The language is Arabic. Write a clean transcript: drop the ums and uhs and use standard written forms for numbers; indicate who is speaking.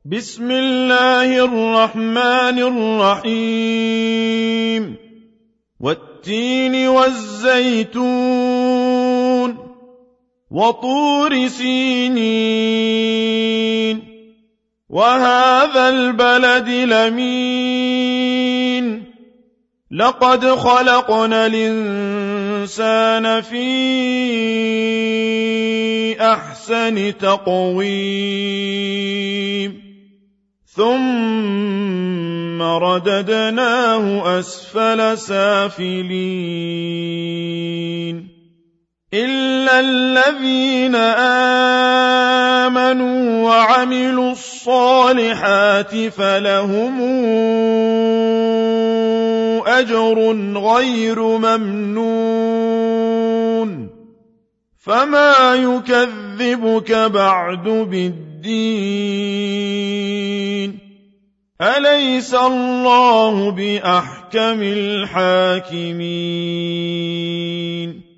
Speaker 1: بسم الله الرحمن الرحيم والتين والزيتون وطور سينين وهذا البلد الأمين لقد خلقنا الإنسان في أحسن تقويم ثم رددناه أسفل سافلين إلا الذين آمنوا وعملوا الصالحات فلهم أجر غير ممنون فما يكذبك بعد بالدين أليس الله بأحكم الحاكمين